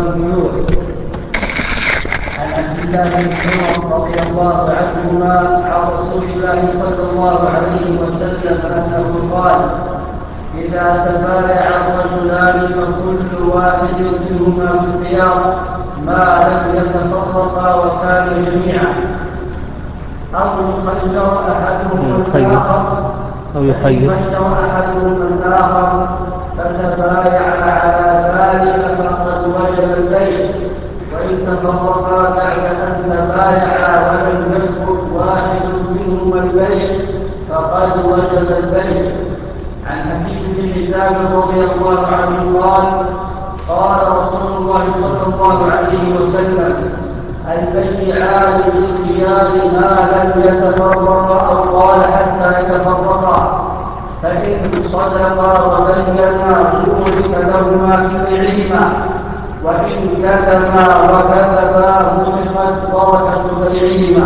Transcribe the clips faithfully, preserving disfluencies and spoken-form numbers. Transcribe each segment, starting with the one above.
البيوع. عن عبد الله بن عمر رضي الله عنهما عن رسول الله صلى الله عليه وسلم انه قال: اذا تبايع الرجلان فكل واحد منهما بالخيار ما لم يتفرقا وكانوا جميعا، او يخير احدهم الاخر أو يخير أحدهم الآخر فتبايع على ذلك فقد وجب البيع، وإن تفرقا بعد أن تبايعا ولم يترك واحد منهما البيع فقد وجب البيع. عن حكيم بن حزام رضي الله عنه قال: قال رسول الله صلى الله عليه وسلم: البيعان بالخيار ما لم يتفرقا، أو قال حتى يتفرقا، فإن صدقا وبينا بورك لهما في بيعهما، وإن كتما وكذبا محقت بركة بيعهما.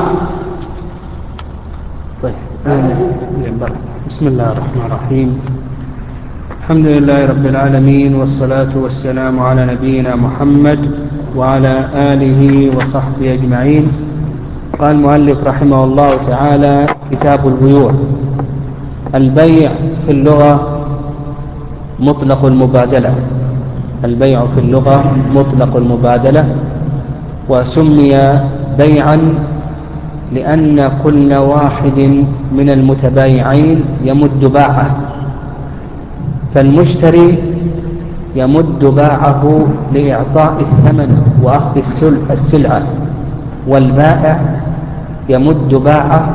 طيب. بسم الله الرحمن الرحيم. الحمد لله رب العالمين، والصلاة والسلام على نبينا محمد وعلى آله وصحبه أجمعين. قال المؤلف رحمه الله تعالى: كتاب البيوع. البيع في اللغة مطلق المبادلة. البيع في اللغة مطلق المبادلة، وسمي بيعا لأن كل واحد من المتبايعين يمد باعه، فالمشتري يمد باعه لإعطاء الثمن وأخذ السلعة، والبائع يمد باعه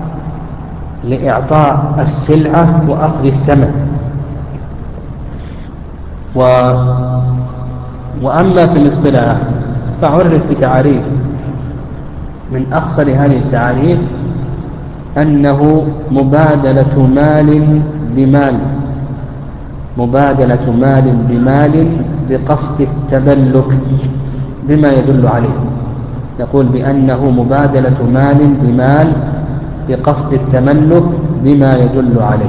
لإعطاء السلعة وأخذ الثمن. و... وأما في الاصطلاح فعرف بتعريف من أقصر هذه التعريف أنه مبادلة مال بمال، مبادلة مال بمال بقصد التملك بما يدل عليه. نقول بأنه مبادلة مال بمال بقصد التملك بما يدل عليه.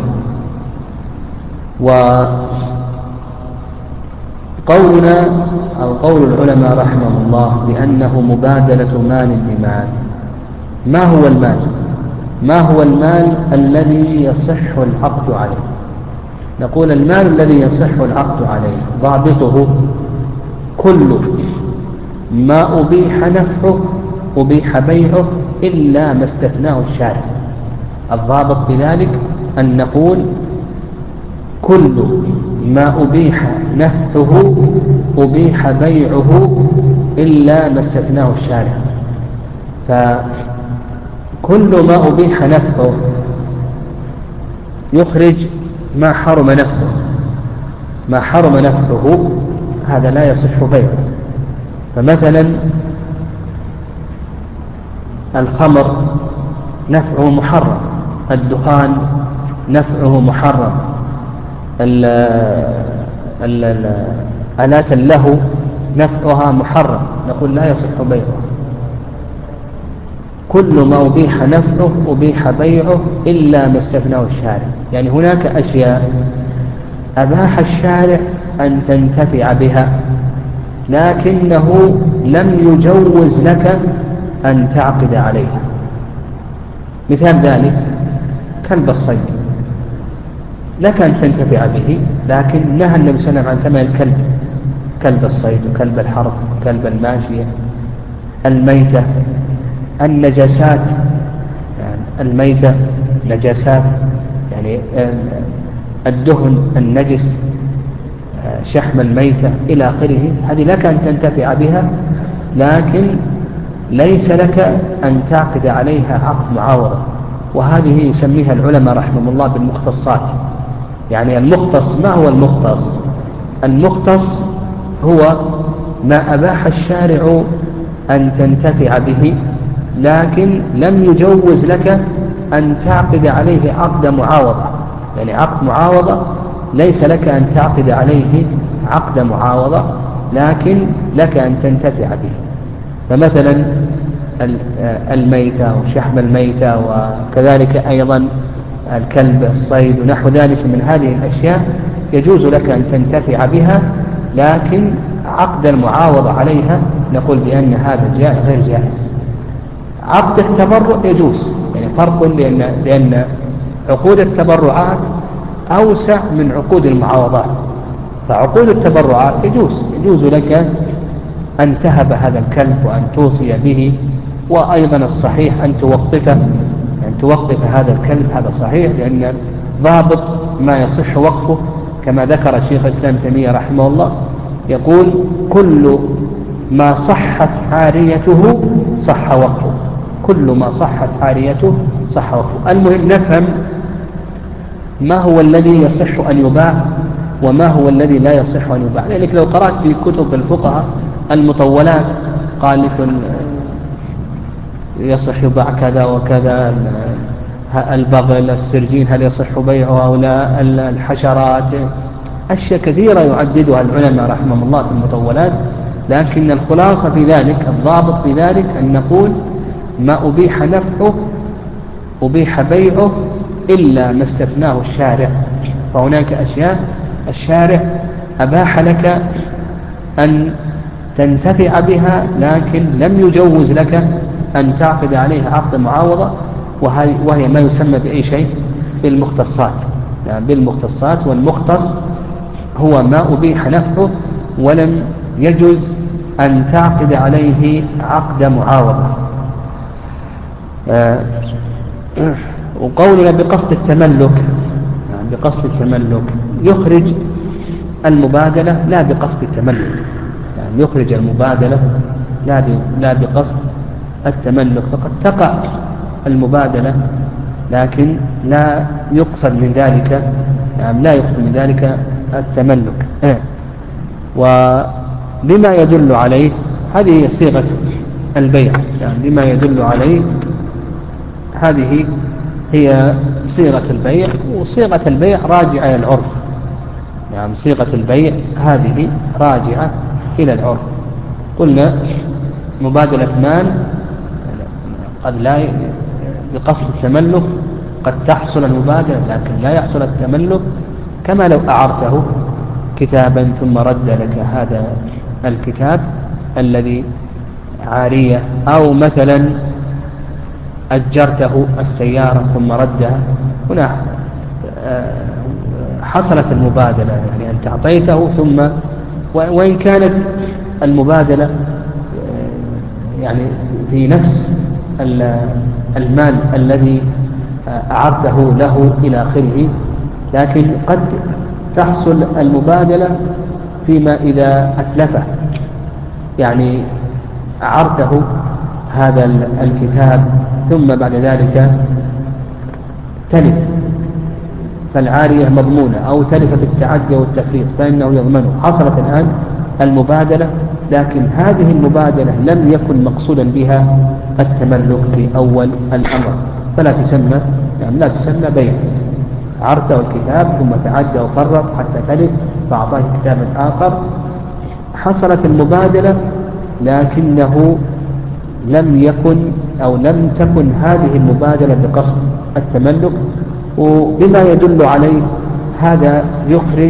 وقولنا أو قول العلماء رحمه الله بأنه مبادلة مال بمال، ما هو المال؟ ما هو المال الذي يصح العقد عليه؟ نقول المال الذي يصح العقد عليه ضابطه كل ما أبيح نفعه أبيح بيعه إلا ما استثناه الشارع. الضابط بذلك أن نقول كل ما أبيح نفعه أبيح بيعه إلا ما استثناه الشارع. فكل ما أبيح نفعه يخرج ما حرم نفعه، ما حرم نفعه هذا لا يصح بيعه. فمثلا الخمر نفعه محرم، الدخان نفعه محرم، آلات اللهو نفعها محرم، نقول لا يصح بيعه. كل ما أبيح نفعه أبيح بيعه إلا ما استثناه الشارع. يعني هناك أشياء أباح الشارع أن تنتفع بها لكنه لم يجوز لك أن تعقد عليها. مثال ذلك كلب الصيد، لك أن تنتفع به، لكن نهى النبي صلى الله عليه وسلم عن ثمن الكلب، كلب الصيد وكلب الحرب وكلب الماشية. الميتة، النجاسات، يعني الميتة نجاسات، يعني الدهن النجس، شحم الميتة إلى آخره، هذه لك أن تنتفع بها لكن ليس لك أن تعقد عليها عقد معاوضة. وهذه يسميها العلماء رحمه الله بالمختصات. يعني المختص، ما هو المختص؟ المختص هو ما أباح الشارع أن تنتفع به لكن لم يجوز لك أن تعقد عليه عقد معاوضة. يعني عقد معاوضة ليس لك أن تعقد عليه عقد معاوضة لكن لك أن تنتفع به. فمثلا الميتة وشحم الميتة، وكذلك أيضا الكلب الصيد ونحو ذلك من هذه الأشياء يجوز لك أن تنتفع بها لكن عقد المعاوضة عليها نقول بأن هذا جائز غير جائز. عقد التبرع يجوز، يعني فرق، لأن, لأن عقود التبرعات أوسع من عقود المعاوضات. فعقود التبرعات يجوز يجوز لك أن تهب هذا الكلب وأن توصي به، وأيضا الصحيح أن توقفه، أن توقف هذا الكلب، هذا صحيح، لأن ضابط ما يصح وقفه كما ذكر الشيخ الإسلام تيمية رحمه الله، يقول كل ما صحت عاريته صح وقفه، كل ما صحت عاريته صح وقفه. المهم نفهم ما هو الذي يصح أن يباع وما هو الذي لا يصح أن يباع، لأنك لو قرأت في كتب الفقهاء المطولات قال لك يصح يباع كذا وكذا، البغل، السرجين هل يصح بيعه أو لا، الحشرات، أشياء كثيرة يعددها العلماء رحمهم الله في المطولات. لكن الخلاصة في ذلك، الضابط في ذلك أن نقول ما أبيح نفعه أبيح بيعه إلا ما استثناه الشارع. فهناك أشياء الشارع أباح لك أن تنتفع بها، لكن لم يجوز لك أن تعقد عليها عقد معاوضة، وهي ما يسمى بأي شيء بالمختصات، يعني بالمختصات. والمختص هو ما أبيح نفعه ولم يجوز أن تعقد عليه عقد معاوضة. آه وقولنا بقصد التملك، يعني بقصد التملك يخرج المبادلة لا بقصد التملك، يعني يخرج المبادلة لا لا بقصد التملك. فقد تقع المبادلة لكن لا يقصد من ذلك، يعني لا يقصد من ذلك التملك. وبما يدل عليه هذه هي صيغة البيع، يعني بما يدل عليه هذه هي صيغة البيع. وصيغة البيع راجعة إلى العرف، يعني صيغة البيع هذه راجعة إلى العرف. قلنا مبادلة مال قد لا بقصد التملك قد تحصل المبادلة لكن لا يحصل التملك، كما لو أعرته كتابا ثم رد لك هذا الكتاب الذي عارية، أو مثلا أجرته السيارة ثم ردها، هنا حصلت المبادلة، يعني أنت أعطيته ثم، وإن كانت المبادلة يعني في نفس المال الذي أعرته له إلى آخره، لكن قد تحصل المبادلة فيما إذا أتلفه، يعني أعرته هذا الكتاب ثم بعد ذلك تلف، فالعارية مضمونة، أو تلف بالتعدي والتفريط فإنه يضمنه. حصلت الآن المبادلة، لكن هذه المبادلة لم يكن مقصودا بها التملك في أول الأمر، فلا تسمى، يعني لا تسمى بيع. عرته الكتاب ثم تعدى وفرط حتى تلف فأعطاه كتابا آخر، حصلت المبادلة لكنه لم يكن أو لم تكن هذه المبادلة بقصد التملك. وبما يدل عليه هذا يخرج،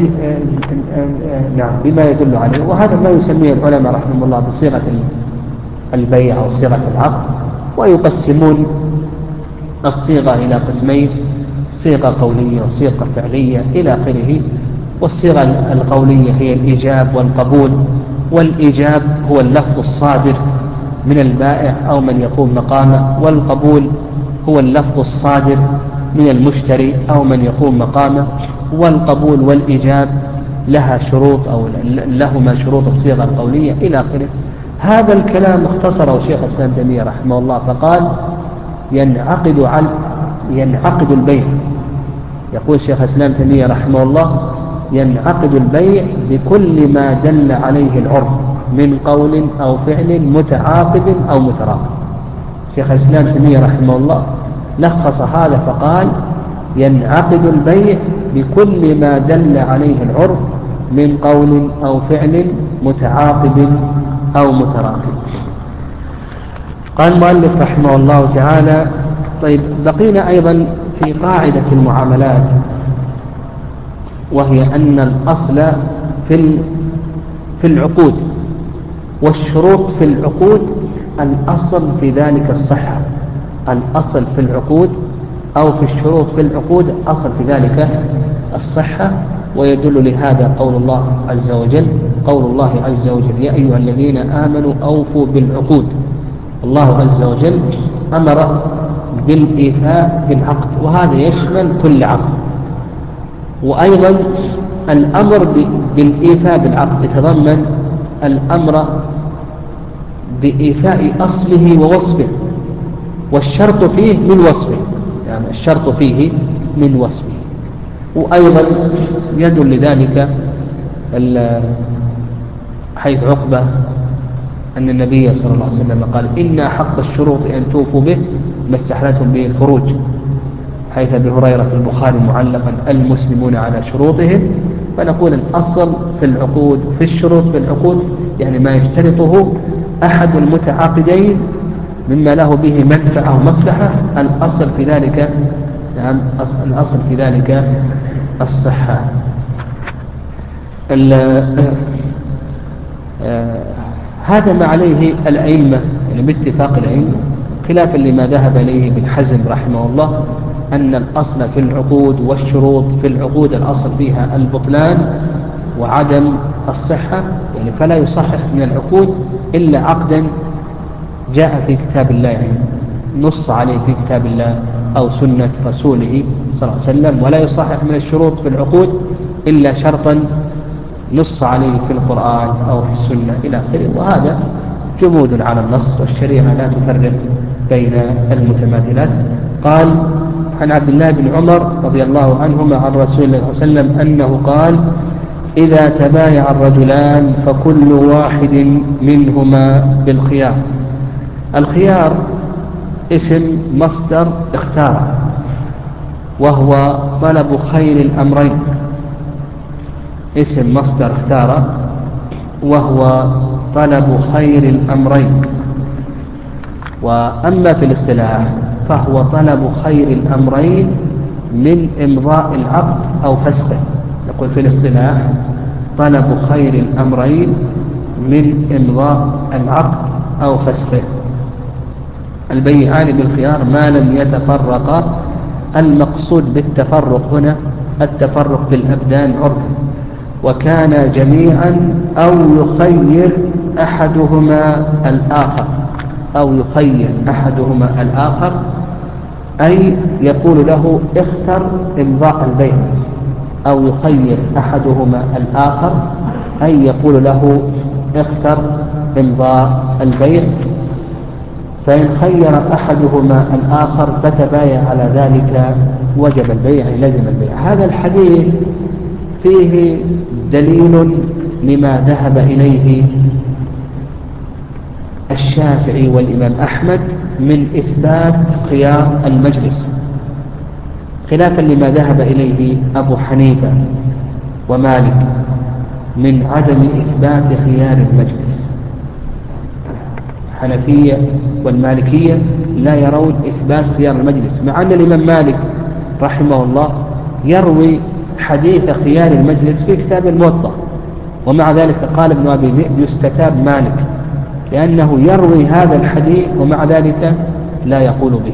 نعم بما يدل عليه، وهذا ما يسميه العلماء رحمهم الله بصيغة البيع أو صيغة العقد. ويقسمون الصيغة إلى قسمين: صيغة قولية وصيغة فعلية إلى آخره. والصيغة القولية هي الإيجاب والقبول، والإيجاب هو اللفظ الصادر من البائع أو من يقوم مقامه، والقبول هو اللفظ الصادر من المشتري أو من يقوم مقامه. والقبول والإيجاب لها شروط أو لهما شروط الصيغة القولية إلى آخره. هذا الكلام اختصره شيخ الإسلام تيمية رحمه الله فقال: ينعقد على ينعقد البيع. يقول شيخ الإسلام تيمية رحمه الله: ينعقد البيع بكل ما دل عليه العرف من قول أو فعل متعاقب أو متراقب. شيخ الإسلام تيمية رحمه الله لخص هذا فقال: ينعقد البيع بكل ما دل عليه العرف من قول أو فعل متعاقب أو متراقب. قال المؤلف رحمه الله تعالى: طيب، بقينا أيضا في قاعدة المعاملات، وهي أن الأصل في في العقود والشروط في العقود الأصل في ذلك الصحة، الأصل في العقود أو في الشروط في العقود أصل في ذلك الصحة. ويدل لهذا قول الله عز وجل قول الله عز وجل يا أيها الذين آمنوا أوفوا بالعقود. الله عز وجل أمر بالإيفاء بالعقد، وهذا يشمل كل عقد. وأيضا الأمر بالإيفاء بالعقد يتضمن الأمر بإيفاء أصله ووصفه، والشرط فيه من وصفه، يعني الشرط فيه من وصفه. وأيضا يدل لذلك حيث عقبة أن النبي صلى الله عليه وسلم قال إن حق الشروط أن توفوا به ما استحلتم به الفروج، حيث أبي هريرة في البخاري معلقا المسلمون على شروطهم. فنقول الأصل في العقود في الشروط في العقود يعني ما يشترطه أحد المتعاقدين مما له به منفعة ومصلحة، الأصل في ذلك نعم الأصل في ذلك الصحة. هذا ما عليه الأئمة يعني باتفاق الأئمة، خلافا لما ذهب إليه ابن حزم رحمه الله أن الأصل في العقود والشروط في العقود الأصل فيها البطلان وعدم الصحة، يعني فلا يصحح من العقود إلا عقدا جاء في كتاب الله، يعني نص عليه في كتاب الله أو سنة رسوله صلى الله عليه وسلم، ولا يصحح من الشروط في العقود إلا شرطا نص عليه في القرآن أو في السنة إلى آخره. وهذا جمود على النص، والشريعة لا تفرق بين المتماثلات. قال عن عبد الله بن عمر رضي الله عنهما عن رسول الله صلى الله عليه وسلم أنه قال إذا تبايع الرجلان فكل واحد منهما بالخيار. الخيار اسم مصدر اختار، وهو طلب خير الأمرين، اسم مصدر اختار وهو طلب خير الأمرين. وأما في الاصطلاح فهو طلب خير الأمرين من إمضاء العقد أو فسخه. نقول في الاصطلاح طلب خير الأمرين من إمضاء العقد أو فسخه. البيعان بالخيار ما لم يتفرقا. المقصود بالتفرق هنا التفرق بالأبدان عرفا، وكان جميعا أو يخير أحدهما الآخر أو يخير أحدهما الآخر أي يقول له اختر إمضاء البيع، أو يخير أحدهما الآخر أي يقول له اختر إمضاء البيع. فإن خير أحدهما الآخر فتبايع على ذلك وجب البيع، لزم البيع. هذا الحديث فيه دليل لما ذهب إليه الشافعي والإمام أحمد من إثبات خيار المجلس، خلافا لما ذهب إليه أبو حنيفة ومالك من عدم إثبات خيار المجلس. الحنفية والمالكية لا يرون إثبات خيار المجلس، مع أن الإمام مالك رحمه الله يروي حديث خيار المجلس في كتاب الموطأ، ومع ذلك قال ابن أبي ذئب يستتاب مالك لأنه يروي هذا الحديث ومع ذلك لا يقول به.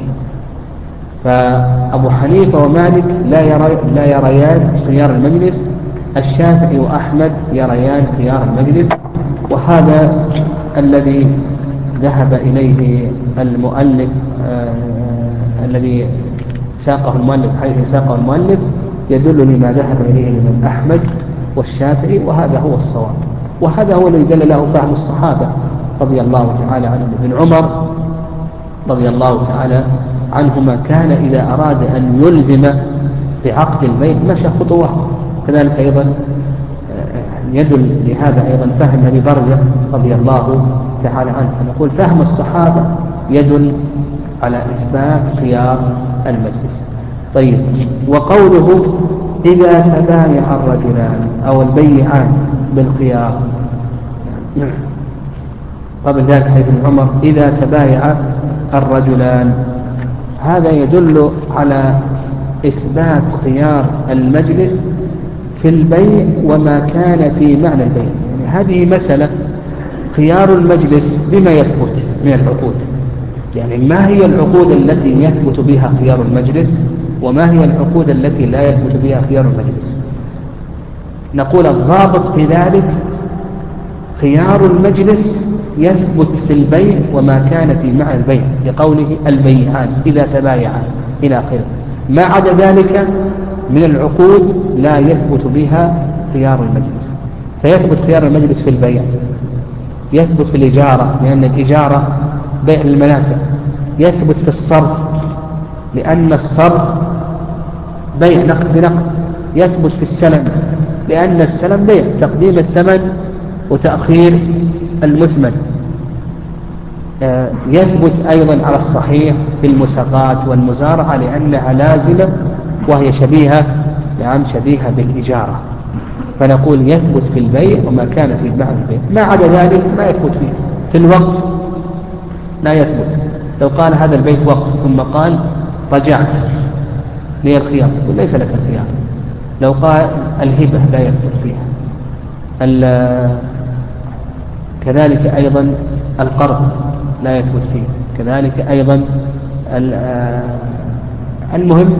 فأبو حنيفة ومالك لا يري لا يريان خيار المجلس، الشافعي وأحمد يريان خيار المجلس. وهذا الذي ذهب إليه المؤلف آه الذي ساقه المؤلف حيث ساقه المؤلف يدل لما ذهب إليه الإمام أحمد والشافعي، وهذا هو الصواب، وهذا هو الذي دل له فهم الصحابة رضي الله تعالى عنهم. ابن عمر رضي الله تعالى عنهما كان إذا أراد أن يلزم بعقد البيع مشى خطوات. كذلك أيضا يدل لهذا أيضا فهم أبي برزة رضي الله تعالى عنه. فنقول فهم الصحابة يدل على إثبات خيار المجلس. طيب، وقوله إذا تبايع الرجلان أو البيعان بالخيار، قبل ذلك حديث ابن عمر إذا تبايع الرجلان، هذا يدل على إثبات خيار المجلس في البيع وما كان في معنى البيع. يعني هذه مسألة خيار المجلس بما يثبت من العقود، يعني ما هي العقود التي يثبت بها خيار المجلس وما هي العقود التي لا يثبت بها خيار المجلس. نقول الضابط في ذلك خيار المجلس يثبت في البيع وما كان في معنى البيع، لقوله البيعان إذا تبايعا إلى آخره. ما عدا ذلك من العقود لا يثبت بها خيار المجلس. فيثبت خيار المجلس في البيع، يثبت في الإجارة لأن الإجارة بيع المنافع، يثبت في الصرف لأن الصرف بيع نقد بنقد، يثبت في السلم لأن السلم بيع تقديم الثمن وتأخير المثمن، يثبت أيضا على الصحيح في المساقات والمزارعة لأنها لازمة وهي شبيهة نعم شبيهة بالإجارة. فنقول يثبت في البيع وما كان في معنى البيع. ما عدا ذلك ما يثبت فيه. في الوقف لا يثبت. لو قال هذا البيت وقف ثم قال رجعت لي الخيار يقول ليس لك الخيار. لو قال الهبة لا يثبت فيها. كذلك أيضا القرض لا يثبت فيه. كذلك أيضا المهم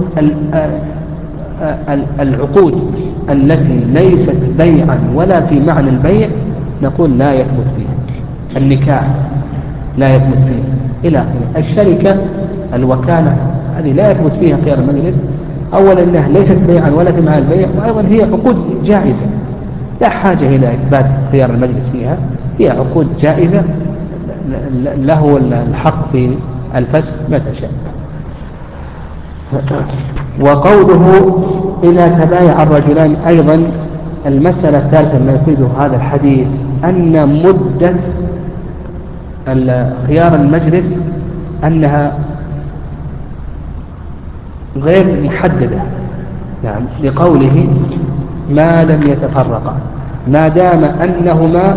العقود التي ليست بيعا ولا في معنى البيع نقول لا يثبت فيها. النكاح لا يثبت فيه إلى آخره. الشركة الوكالة هذه لا يثبت فيها خيار المجلس، أولا أنها ليست بيعا ولا في معنى البيع، وأيضا هي عقود جائزة لا حاجة إلى إثبات خيار المجلس فيها، هي عقود جائزة له الحق في الفسخ متى شاء. وقوله إذا تبايع الرجلان أيضا المسألة الثالثة ما يفيده هذا الحديث أن مدة خيار المجلس أنها غير محددة، نعم لقوله ما لم يتفرقا، ما دام أنهما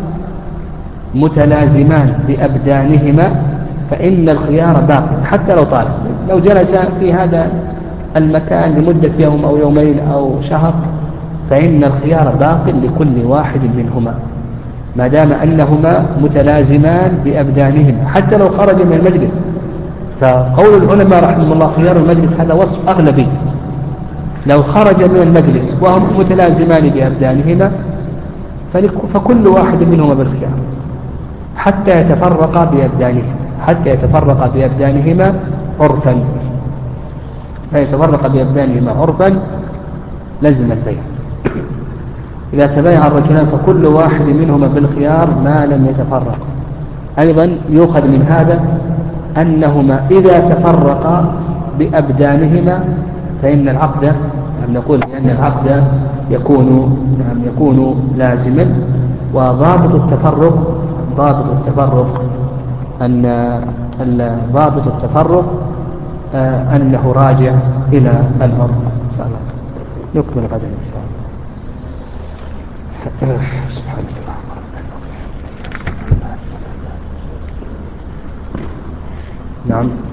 متلازمان بأبدانهما فإن الخيار باقي حتى لو طال. لو جلس في هذا المكان لمدة يوم أو يومين أو شهر فإن الخيار باق لكل واحد منهما ما دام أنهما متلازمان بأبدانهما حتى لو خرج من المجلس. فقول العلماء رحمه الله خيار المجلس هذا وصف أغلبي، لو خرج من المجلس وهم متلازمان بأبدانهما فكل واحد منهما بالخيار حتى يتفرقا بأبدانهما حتى يتفرقا بأبدانهما عرفا. فيتفرق بأبدانهما عرفا لزم البيع. إذا تبايع الرجلان فكل واحد منهما بالخيار ما لم يتفرق. أيضا يؤخذ من هذا أنهما إذا تفرقا بأبدانهما فإن العقد نعم نقول بأن العقد يكون نعم يكون لازما. وضابط التفرق ضابط التفرق أن ضابط التفرق آه أنه راجع إلى العرف. إن شاء الله نكمل غدا إن شاء الله. سبحان الله. نعم.